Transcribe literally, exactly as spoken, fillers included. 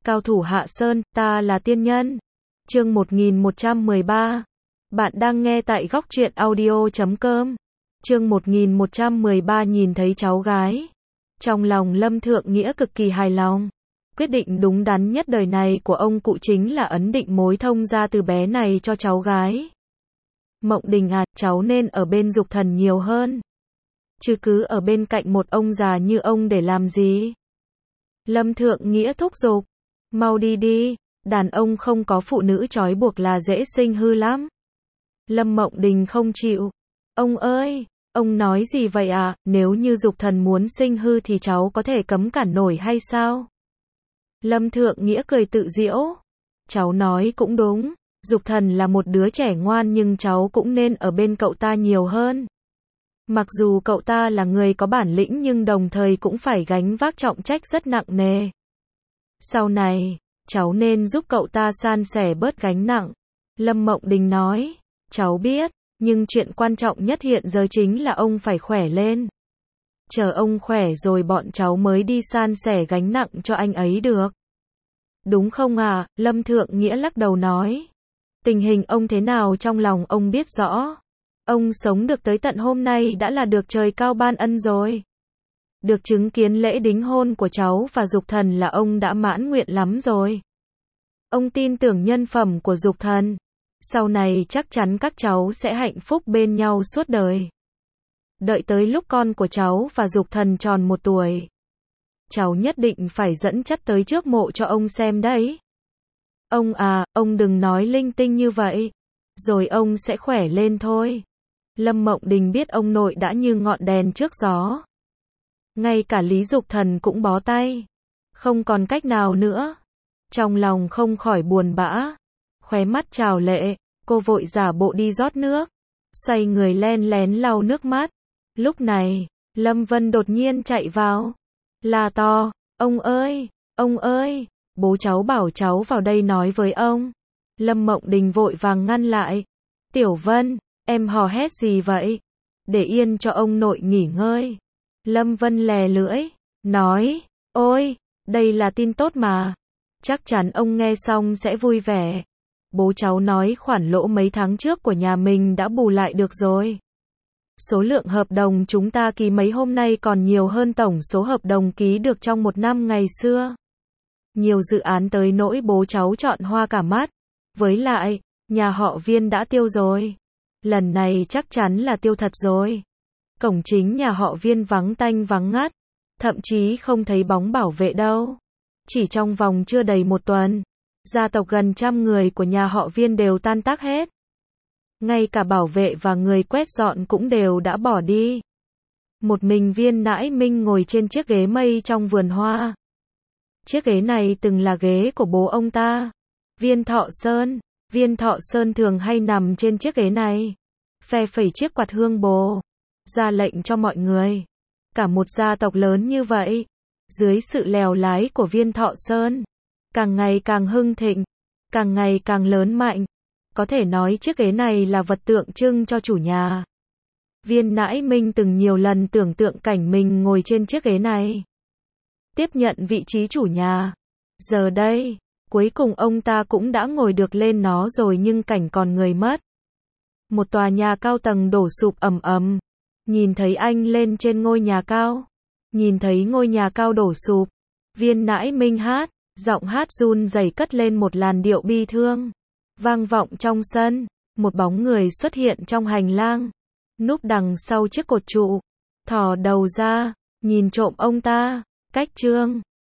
Cao thủ Hạ Sơn, ta là tiên nhân. Chương một nghìn một trăm mười ba. Bạn đang nghe tại góc truyện audio chấm com. Chương một nghìn một trăm mười ba nhìn thấy cháu gái. Trong lòng Lâm Thượng Nghĩa cực kỳ hài lòng. Quyết định đúng đắn nhất đời này của ông cụ chính là ấn định mối thông gia từ bé này cho cháu gái. Mộng Đình à, cháu nên ở bên Dục Thần nhiều hơn. Chứ cứ ở bên cạnh một ông già như ông để làm gì? Lâm Thượng Nghĩa thúc giục. Mau đi đi, đàn ông không có phụ nữ trói buộc là dễ sinh hư lắm. Lâm Mộng Đình không chịu. Ông ơi, ông nói gì vậy à, nếu như Dục Thần muốn sinh hư thì cháu có thể cấm cản nổi hay sao? Lâm Thượng Nghĩa cười tự giễu. Cháu nói cũng đúng, Dục Thần là một đứa trẻ ngoan nhưng cháu cũng nên ở bên cậu ta nhiều hơn. Mặc dù cậu ta là người có bản lĩnh nhưng đồng thời cũng phải gánh vác trọng trách rất nặng nề. Sau này, cháu nên giúp cậu ta san sẻ bớt gánh nặng. Lâm Mộng Đình nói, cháu biết, nhưng chuyện quan trọng nhất hiện giờ chính là ông phải khỏe lên. Chờ ông khỏe rồi bọn cháu mới đi san sẻ gánh nặng cho anh ấy được. Đúng không à? Lâm Thượng Nghĩa lắc đầu nói. Tình hình ông thế nào trong lòng ông biết rõ. Ông sống được tới tận hôm nay đã là được trời cao ban ân rồi. Được chứng kiến lễ đính hôn của cháu và Dục Thần là ông đã mãn nguyện lắm rồi. Ông tin tưởng nhân phẩm của Dục Thần. Sau này chắc chắn các cháu sẽ hạnh phúc bên nhau suốt đời. Đợi tới lúc con của cháu và Dục Thần tròn một tuổi, cháu nhất định phải dẫn chất tới trước mộ cho ông xem đấy. Ông à, ông đừng nói linh tinh như vậy. Rồi ông sẽ khỏe lên thôi. Lâm Mộng Đình biết ông nội đã như ngọn đèn trước gió. Ngay cả Lý Dục Thần cũng bó tay. Không còn cách nào nữa. Trong lòng không khỏi buồn bã. Khóe mắt trào lệ, cô vội giả bộ đi rót nước. Xoay người len lén lau nước mắt. Lúc này, Lâm Vân đột nhiên chạy vào. La to, ông ơi, ông ơi, bố cháu bảo cháu vào đây nói với ông. Lâm Mộng Đình vội vàng ngăn lại. Tiểu Vân, em hò hét gì vậy? Để yên cho ông nội nghỉ ngơi. Lâm Vân lè lưỡi, nói, ôi, đây là tin tốt mà. Chắc chắn ông nghe xong sẽ vui vẻ. Bố cháu nói khoản lỗ mấy tháng trước của nhà mình đã bù lại được rồi. Số lượng hợp đồng chúng ta ký mấy hôm nay còn nhiều hơn tổng số hợp đồng ký được trong một năm ngày xưa. Nhiều dự án tới nỗi bố cháu chọn hoa cả mắt. Với lại, nhà họ Viên đã tiêu rồi. Lần này chắc chắn là tiêu thật rồi. Cổng chính nhà họ Viên vắng tanh vắng ngắt. Thậm chí không thấy bóng bảo vệ đâu. Chỉ trong vòng chưa đầy một tuần, gia tộc gần trăm người của nhà họ Viên đều tan tác hết. Ngay cả bảo vệ và người quét dọn cũng đều đã bỏ đi. Một mình Viên Nãi Minh ngồi trên chiếc ghế mây trong vườn hoa. Chiếc ghế này từng là ghế của bố ông ta, Viên Thọ Sơn. Viên Thọ Sơn thường hay nằm trên chiếc ghế này, phe phẩy chiếc quạt hương bồ, ra lệnh cho mọi người. Cả một gia tộc lớn như vậy, dưới sự lèo lái của Viên Thọ Sơn, càng ngày càng hưng thịnh, càng ngày càng lớn mạnh. Có thể nói chiếc ghế này là vật tượng trưng cho chủ nhà. Viên Nãi Minh từng nhiều lần tưởng tượng cảnh mình ngồi trên chiếc ghế này, tiếp nhận vị trí chủ nhà. Giờ đây, cuối cùng ông ta cũng đã ngồi được lên nó rồi nhưng cảnh còn người mất. Một tòa nhà cao tầng đổ sụp ầm ầm. Nhìn thấy anh lên trên ngôi nhà cao. Nhìn thấy ngôi nhà cao đổ sụp. Viên Nãi Minh hát, giọng hát run rẩy cất lên một làn điệu bi thương. Vang vọng trong sân, một bóng người xuất hiện trong hành lang. Núp đằng sau chiếc cột trụ. Thò đầu ra, nhìn trộm ông ta. Cách trương,